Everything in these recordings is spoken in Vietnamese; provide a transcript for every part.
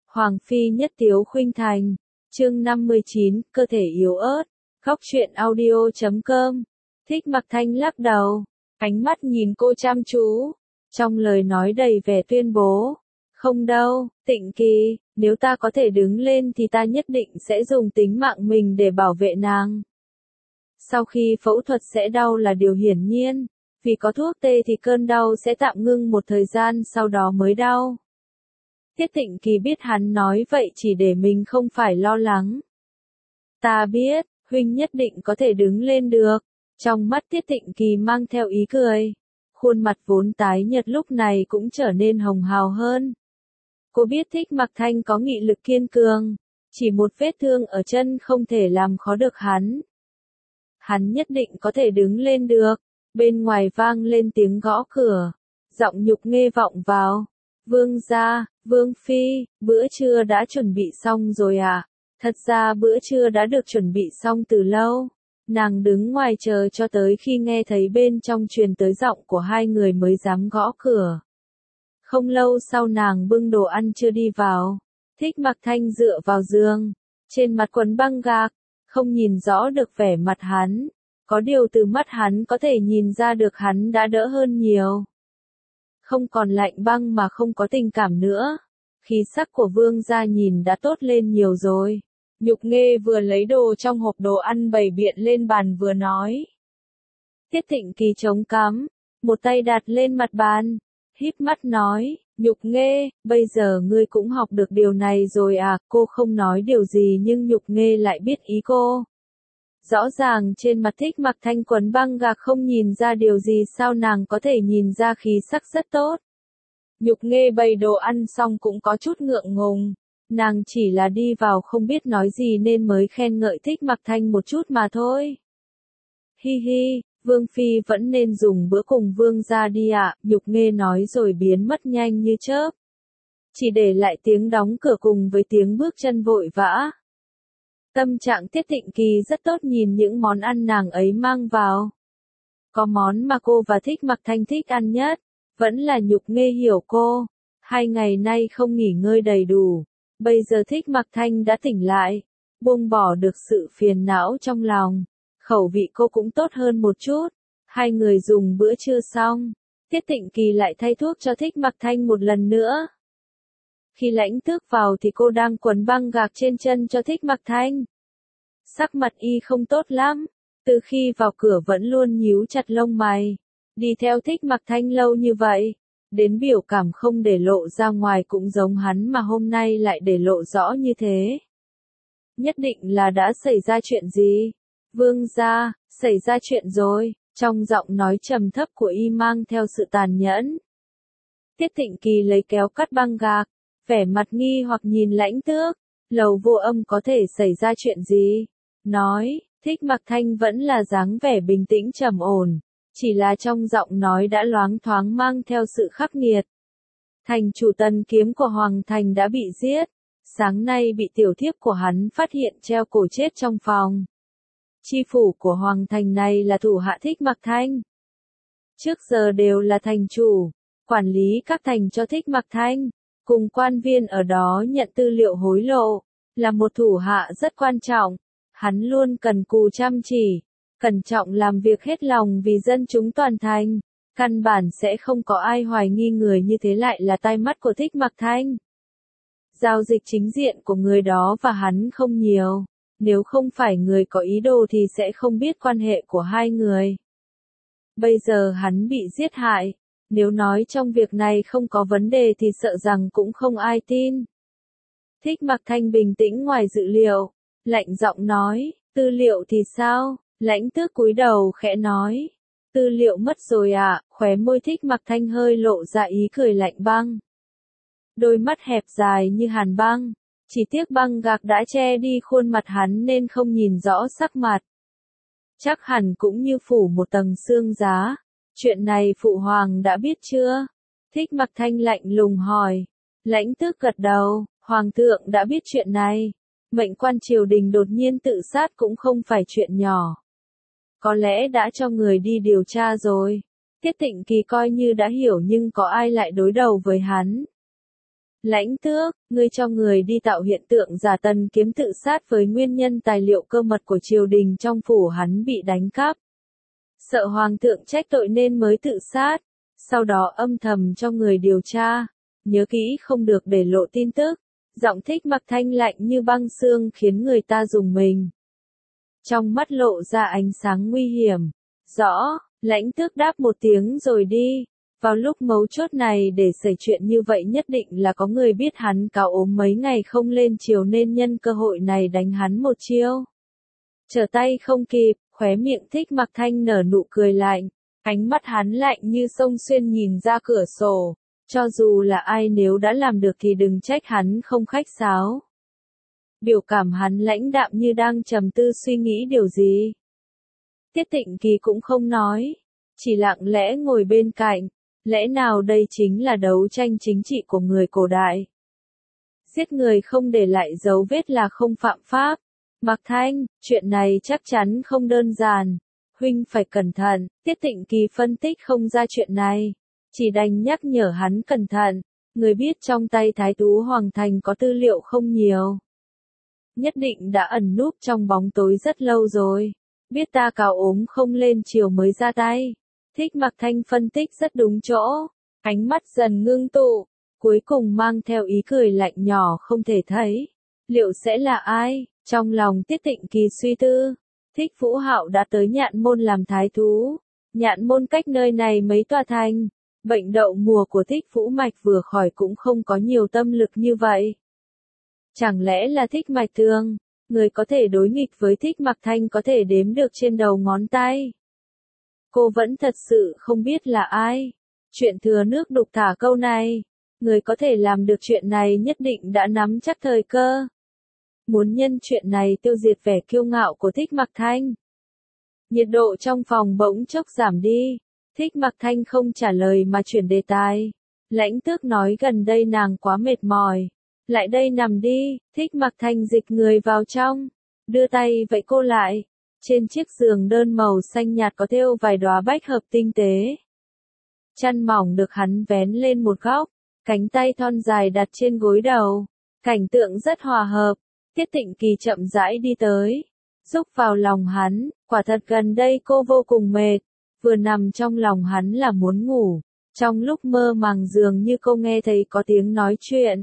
Hoàng phi nhất tiếu khuynh thành. Chương 59, cơ thể yếu ớt. Góc truyện audio.com. Thích Mặc Thanh lắc đầu, ánh mắt nhìn cô chăm chú, trong lời nói đầy vẻ tuyên bố. Không đâu, Tịnh Kỳ, nếu ta có thể đứng lên thì ta nhất định sẽ dùng tính mạng mình để bảo vệ nàng. Sau khi phẫu thuật sẽ đau là điều hiển nhiên, vì có thuốc tê thì cơn đau sẽ tạm ngưng một thời gian sau đó mới đau. Tiết Tịnh Kỳ biết hắn nói vậy chỉ để mình không phải lo lắng. Ta biết, huynh nhất định có thể đứng lên được. Trong mắt Tiết Tịnh Kỳ mang theo ý cười. Khuôn mặt vốn tái nhợt lúc này cũng trở nên hồng hào hơn. Cô biết Thích Mặc Thanh có nghị lực kiên cường. Chỉ một vết thương ở chân không thể làm khó được hắn. Hắn nhất định có thể đứng lên được. Bên ngoài vang lên tiếng gõ cửa. Giọng Nhục Nghê vọng vào. Vương gia, Vương phi, bữa trưa đã chuẩn bị xong rồi à? Thật ra bữa trưa đã được chuẩn bị xong từ lâu. Nàng đứng ngoài chờ cho tới khi nghe thấy bên trong truyền tới giọng của hai người mới dám gõ cửa. Không lâu sau nàng bưng đồ ăn chưa đi vào. Thích Mặc Thanh dựa vào giường, trên mặt quấn băng gạc, không nhìn rõ được vẻ mặt hắn. Có điều từ mắt hắn có thể nhìn ra được hắn đã đỡ hơn nhiều. Không còn lạnh băng mà không có tình cảm nữa. Khí sắc của vương gia nhìn đã tốt lên nhiều rồi. Nhục Nghê vừa lấy đồ trong hộp đồ ăn bày biện lên bàn vừa nói. Tiết Tịnh Kỳ chống cằm, một tay đặt lên mặt bàn, híp mắt nói, Nhục Nghê, bây giờ ngươi cũng học được điều này rồi à? Cô không nói điều gì nhưng Nhục Nghê lại biết ý cô. Rõ ràng trên mặt Thích Mặc Thanh quấn băng gạc không nhìn ra điều gì, sao nàng có thể nhìn ra khí sắc rất tốt. Nhục Nghê bày đồ ăn xong cũng có chút ngượng ngùng. Nàng chỉ là đi vào không biết nói gì nên mới khen ngợi Thích Mặc Thanh một chút mà thôi. Hi hi, Vương phi vẫn nên dùng bữa cùng vương gia đi ạ, Nhục Nghê nói rồi biến mất nhanh như chớp. Chỉ để lại tiếng đóng cửa cùng với tiếng bước chân vội vã. Tâm trạng Tiết Tịnh Kỳ rất tốt nhìn những món ăn nàng ấy mang vào. Có món mà cô và Thích Mặc Thanh thích ăn nhất, vẫn là Nhục Nghê hiểu cô. 2 ngày nay không nghỉ ngơi đầy đủ. Bây giờ Thích Mặc Thanh đã tỉnh lại, buông bỏ được sự phiền não trong lòng, khẩu vị cô cũng tốt hơn một chút. Hai người dùng bữa trưa xong, Tiết Tịnh Kỳ lại thay thuốc cho Thích Mặc Thanh một lần nữa. Khi Lãnh Tước vào thì cô đang quấn băng gạc trên chân cho Thích Mặc Thanh. Sắc mặt y không tốt lắm, từ khi vào cửa vẫn luôn nhíu chặt lông mày. Đi theo Thích Mặc Thanh lâu như vậy, đến biểu cảm không để lộ ra ngoài cũng giống hắn mà hôm nay lại để lộ rõ như thế. Nhất định là đã xảy ra chuyện gì? Vương gia, xảy ra chuyện rồi, trong giọng nói trầm thấp của y mang theo sự tàn nhẫn. Tiết Tịnh Kỳ lấy kéo cắt băng gạc, vẻ mặt nghi hoặc nhìn Lãnh Tước, Lầu Vô Âm có thể xảy ra chuyện gì? Nói, Thích Mặc Thanh vẫn là dáng vẻ bình tĩnh trầm ổn. Chỉ là trong giọng nói đã loáng thoáng mang theo sự khắc nghiệt. Thành chủ Tần Kiếm của Hoàng Thành đã bị giết. Sáng nay bị tiểu thiếp của hắn phát hiện treo cổ chết trong phòng. Chi phủ của Hoàng Thành này là thủ hạ Thích Mặc Thanh. Trước giờ đều là thành chủ, quản lý các thành cho Thích Mặc Thanh, cùng quan viên ở đó nhận tư liệu hối lộ, là một thủ hạ rất quan trọng. Hắn luôn cần cù chăm chỉ, cẩn trọng làm việc hết lòng vì dân chúng toàn thành, căn bản sẽ không có ai hoài nghi người như thế lại là tai mắt của Thích Mặc Thanh. Giao dịch chính diện của người đó và hắn không nhiều, nếu không phải người có ý đồ thì sẽ không biết quan hệ của hai người. Bây giờ hắn bị giết hại, nếu nói trong việc này không có vấn đề thì sợ rằng cũng không ai tin. Thích Mặc Thanh bình tĩnh ngoài dự liệu, lạnh giọng nói, tư liệu thì sao? Lãnh Tước cúi đầu khẽ nói, tư liệu mất rồi à? Khóe môi Thích Mặc Thanh hơi lộ ra ý cười lạnh băng. Đôi mắt hẹp dài như hàn băng, chỉ tiếc băng gạc đã che đi khuôn mặt hắn nên không nhìn rõ sắc mặt. Chắc hẳn cũng như phủ một tầng sương giá. Chuyện này phụ hoàng đã biết chưa? Thích Mặc Thanh lạnh lùng hỏi. Lãnh Tước gật đầu, hoàng thượng đã biết chuyện này. Mệnh quan triều đình đột nhiên tự sát cũng không phải chuyện nhỏ. Có lẽ đã cho người đi điều tra rồi. Tiết Tịnh Kỳ coi như đã hiểu nhưng có ai lại đối đầu với hắn. Lãnh Tước, ngươi cho người đi tạo hiện tượng giả Tần Kiếm tự sát với nguyên nhân tài liệu cơ mật của triều đình trong phủ hắn bị đánh cắp. Sợ hoàng thượng trách tội nên mới tự sát, sau đó âm thầm cho người điều tra, nhớ kỹ không được để lộ tin tức. Giọng Thích Mặc Thanh lạnh như băng xương khiến người ta rùng mình. Trong mắt lộ ra ánh sáng nguy hiểm. Rõ, Lãnh Tước đáp một tiếng rồi đi. Vào lúc mấu chốt này để xảy chuyện như vậy nhất định là có người biết hắn cáo ốm mấy ngày không lên triều nên nhân cơ hội này đánh hắn một chiêu. Trở tay không kịp, khóe miệng Thích Mặc Thanh nở nụ cười lạnh. Ánh mắt hắn lạnh như sông xuyên nhìn ra cửa sổ. Cho dù là ai nếu đã làm được thì đừng trách hắn không khách sáo. Biểu cảm hắn lãnh đạm như đang trầm tư suy nghĩ điều gì. Tiết Tịnh Kỳ cũng không nói, chỉ lặng lẽ ngồi bên cạnh. Lẽ nào đây chính là đấu tranh chính trị của người cổ đại? Giết người không để lại dấu vết là không phạm pháp. Mặc Thanh, chuyện này chắc chắn không đơn giản. Huynh phải cẩn thận, Tiết Tịnh Kỳ phân tích không ra chuyện này. Chỉ đành nhắc nhở hắn cẩn thận, người biết trong tay Thái Tú Hoàng Thành có tư liệu không nhiều. Nhất định đã ẩn núp trong bóng tối rất lâu rồi, biết ta cáo ốm không lên triều mới ra tay. Thích Mặc Thanh phân tích rất đúng chỗ, ánh mắt dần ngưng tụ, cuối cùng mang theo ý cười lạnh nhỏ không thể thấy. Liệu sẽ là ai? Trong lòng Tiết Tịnh Kỳ suy tư, Thích Vũ Hạo đã tới Nhạn Môn làm thái thú. Nhạn Môn cách nơi này mấy tòa thành. Bệnh đậu mùa của Thích Vũ Mạch vừa khỏi cũng không có nhiều tâm lực như vậy. Chẳng lẽ là Thích Mạch Thương, người có thể đối nghịch với Thích Mặc Thanh có thể đếm được trên đầu ngón tay. Cô vẫn thật sự không biết là ai. Chuyện thừa nước đục thả câu này, người có thể làm được chuyện này nhất định đã nắm chắc thời cơ. Muốn nhân chuyện này tiêu diệt vẻ kiêu ngạo của Thích Mặc Thanh. Nhiệt độ trong phòng bỗng chốc giảm đi. Thích Mặc Thanh không trả lời mà chuyển đề tài. Lãnh Tước nói gần đây nàng quá mệt mỏi. Lại đây nằm đi. Thích Mặc Thanh dịch người vào trong. Đưa tay vẫy cô lại. Trên chiếc giường đơn màu xanh nhạt có thêu vài đóa bách hợp tinh tế. Chăn mỏng được hắn vén lên một góc. Cánh tay thon dài đặt trên gối đầu. Cảnh tượng rất hòa hợp. Tiết Tịnh Kỳ chậm rãi đi tới. Rúc vào lòng hắn. Quả thật gần đây cô vô cùng mệt. Vừa nằm trong lòng hắn là muốn ngủ. Trong lúc mơ màng dường như cô nghe thấy có tiếng nói chuyện.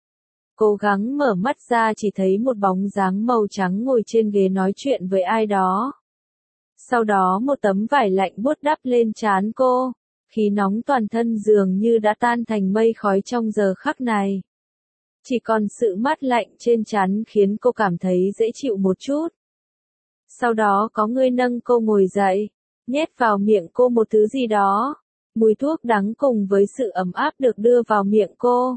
Cố gắng mở mắt ra chỉ thấy một bóng dáng màu trắng ngồi trên ghế nói chuyện với ai đó. Sau đó một tấm vải lạnh buốt đắp lên trán cô. Khí nóng toàn thân dường như đã tan thành mây khói trong giờ khắc này. Chỉ còn sự mát lạnh trên trán khiến cô cảm thấy dễ chịu một chút. Sau đó có người nâng cô ngồi dậy. Nhét vào miệng cô một thứ gì đó. Mùi thuốc đắng cùng với sự ấm áp được đưa vào miệng cô.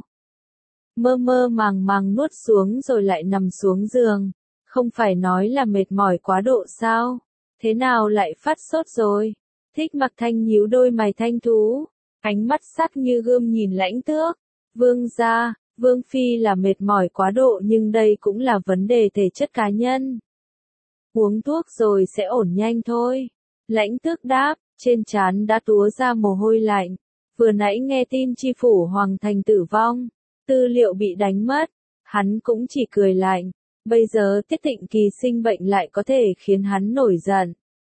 Mơ mơ màng màng nuốt xuống rồi lại nằm xuống giường. Không phải nói là mệt mỏi quá độ sao? Thế nào lại phát sốt rồi? Thích Mặc Thanh nhíu đôi mày thanh thú. Ánh mắt sắc như gươm nhìn Lãnh Tước. Vương gia, Vương Phi là mệt mỏi quá độ nhưng đây cũng là vấn đề thể chất cá nhân. Uống thuốc rồi sẽ ổn nhanh thôi. Lãnh Tước đáp, trên trán đã túa ra mồ hôi lạnh. Vừa nãy nghe tin chi phủ Hoàng Thành tử vong, tư liệu bị đánh mất, hắn cũng chỉ cười lạnh. Bây giờ Tiết Tịnh Kỳ sinh bệnh lại có thể khiến hắn nổi giận.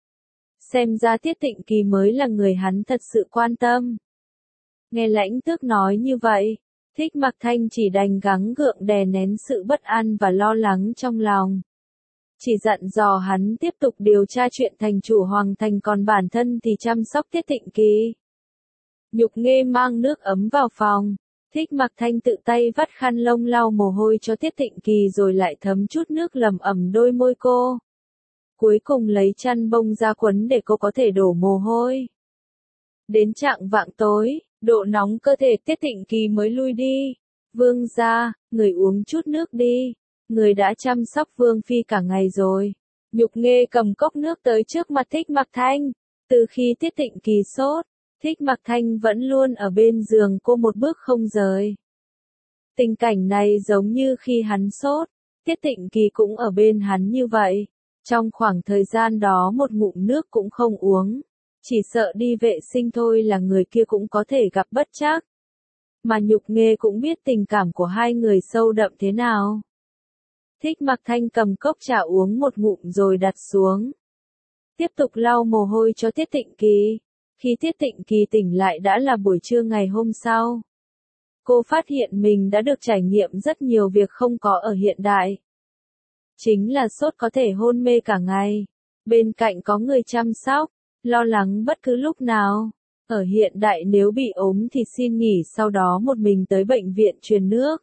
Xem ra Tiết Tịnh Kỳ mới là người hắn thật sự quan tâm. Nghe Lãnh Tước nói như vậy, Thích Mặc Thanh chỉ đành gắng gượng đè nén sự bất an và lo lắng trong lòng. Chỉ dặn dò hắn tiếp tục điều tra chuyện thành chủ Hoàng Thành còn bản thân thì chăm sóc Tiết Tịnh Kỳ. Nhục Nghê mang nước ấm vào phòng. Thích Mặc Thanh tự tay vắt khăn lông lau mồ hôi cho Tiết Tịnh Kỳ rồi lại thấm chút nước lầm ẩm đôi môi cô. Cuối cùng lấy chăn bông ra quấn để cô có thể đổ mồ hôi. Đến chạng vạng tối, độ nóng cơ thể Tiết Tịnh Kỳ mới lui đi. Vương gia, người uống chút nước đi. Người đã chăm sóc Vương Phi cả ngày rồi. Nhục Nghê cầm cốc nước tới trước mặt Thích Mặc Thanh. Từ khi Tiết Tịnh Kỳ sốt, Thích Mặc Thanh vẫn luôn ở bên giường cô một bước không rời. Tình cảnh này giống như khi hắn sốt, Tiết Tịnh Kỳ cũng ở bên hắn như vậy. Trong khoảng thời gian đó một ngụm nước cũng không uống. Chỉ sợ đi vệ sinh thôi là người kia cũng có thể gặp bất trắc. mà Nhục Nghê cũng biết tình cảm của hai người sâu đậm thế nào. Thích Mặc Thanh cầm cốc trà uống một ngụm rồi đặt xuống. Tiếp tục lau mồ hôi cho Tiết Tịnh Kỳ. Khi Tiết Tịnh Kỳ tỉnh lại đã là buổi trưa ngày hôm sau. Cô phát hiện mình đã được trải nghiệm rất nhiều việc không có ở hiện đại. Chính là sốt có thể hôn mê cả ngày. Bên cạnh có người chăm sóc, lo lắng bất cứ lúc nào. Ở hiện đại nếu bị ốm thì xin nghỉ sau đó một mình tới bệnh viện truyền nước.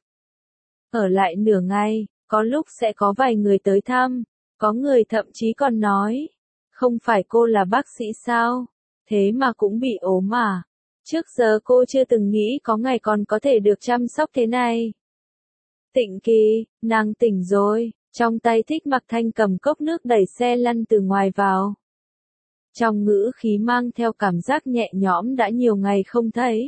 Ở lại nửa ngày, có lúc sẽ có vài người tới thăm. Có người thậm chí còn nói, không phải cô là bác sĩ sao? Thế mà cũng bị ốm à? Trước giờ cô chưa từng nghĩ có ngày còn có thể được chăm sóc thế này. Tịnh Kỳ, nàng tỉnh rồi, trong tay Thích Mặc Thanh cầm cốc nước đẩy xe lăn từ ngoài vào. Trong ngữ khí mang theo cảm giác nhẹ nhõm đã nhiều ngày không thấy.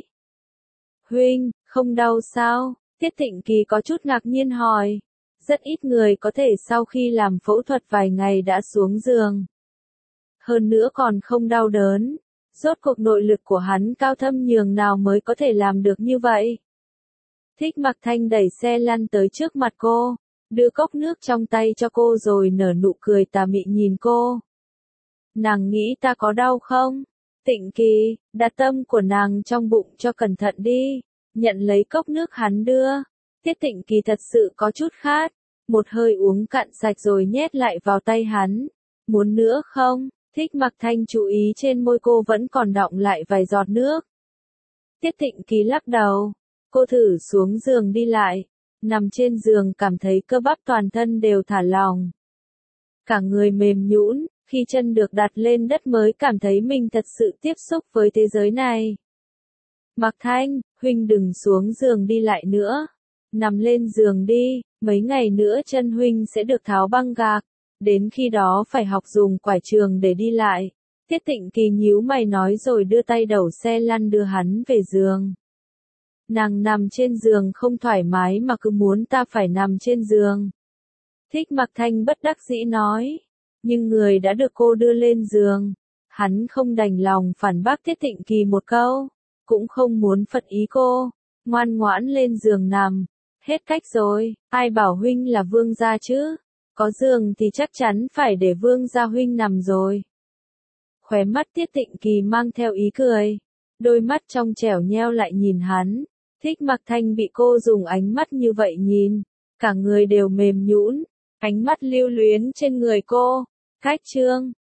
Huynh, không đau sao? Tiết Tịnh Kỳ có chút ngạc nhiên hỏi. Rất ít người có thể sau khi làm phẫu thuật vài ngày đã xuống giường. Hơn nữa còn không đau đớn. Rốt cuộc nội lực của hắn cao thâm nhường nào mới có thể làm được như vậy. Thích Mặc Thanh đẩy xe lăn tới trước mặt cô, đưa cốc nước trong tay cho cô rồi nở nụ cười tà mị nhìn cô. Nàng nghĩ ta có đau không? Tịnh Kỳ, đặt tâm của nàng trong bụng cho cẩn thận đi. Nhận lấy cốc nước hắn đưa. Tiết Tịnh Kỳ thật sự có chút khát. Một hơi uống cạn sạch rồi nhét lại vào tay hắn. Muốn nữa không? Thích Mặc Thanh chú ý trên môi cô vẫn còn đọng lại vài giọt nước. Tiết Tịnh Kỳ lắc đầu. Cô thử xuống giường đi lại. Nằm trên giường cảm thấy cơ bắp toàn thân đều thả lỏng. Cả người mềm nhũn, khi chân được đặt lên đất mới cảm thấy mình thật sự tiếp xúc với thế giới này. Mặc Thanh, huynh đừng xuống giường đi lại nữa. Nằm lên giường đi, mấy ngày nữa chân huynh sẽ được tháo băng gạc. Đến khi đó phải học dùng quải trường để đi lại. Tiết Tịnh Kỳ nhíu mày nói rồi đưa tay đẩu xe lăn đưa hắn về giường. Nàng nằm trên giường không thoải mái mà cứ muốn ta phải nằm trên giường. Thích Mặc Thanh bất đắc dĩ nói. Nhưng người đã được cô đưa lên giường. Hắn không đành lòng phản bác Tiết Tịnh Kỳ một câu. Cũng không muốn phật ý cô. Ngoan ngoãn lên giường nằm. Hết cách rồi, ai bảo huynh là vương gia chứ? Có giường thì chắc chắn phải để vương gia huynh nằm rồi. Khóe mắt Tiết Tịnh Kỳ mang theo ý cười. Đôi mắt trong trẻo nheo lại nhìn hắn. Thích Mặc Thanh bị cô dùng ánh mắt như vậy nhìn. Cả người đều mềm nhũn. Ánh mắt lưu luyến trên người cô. Cách chương.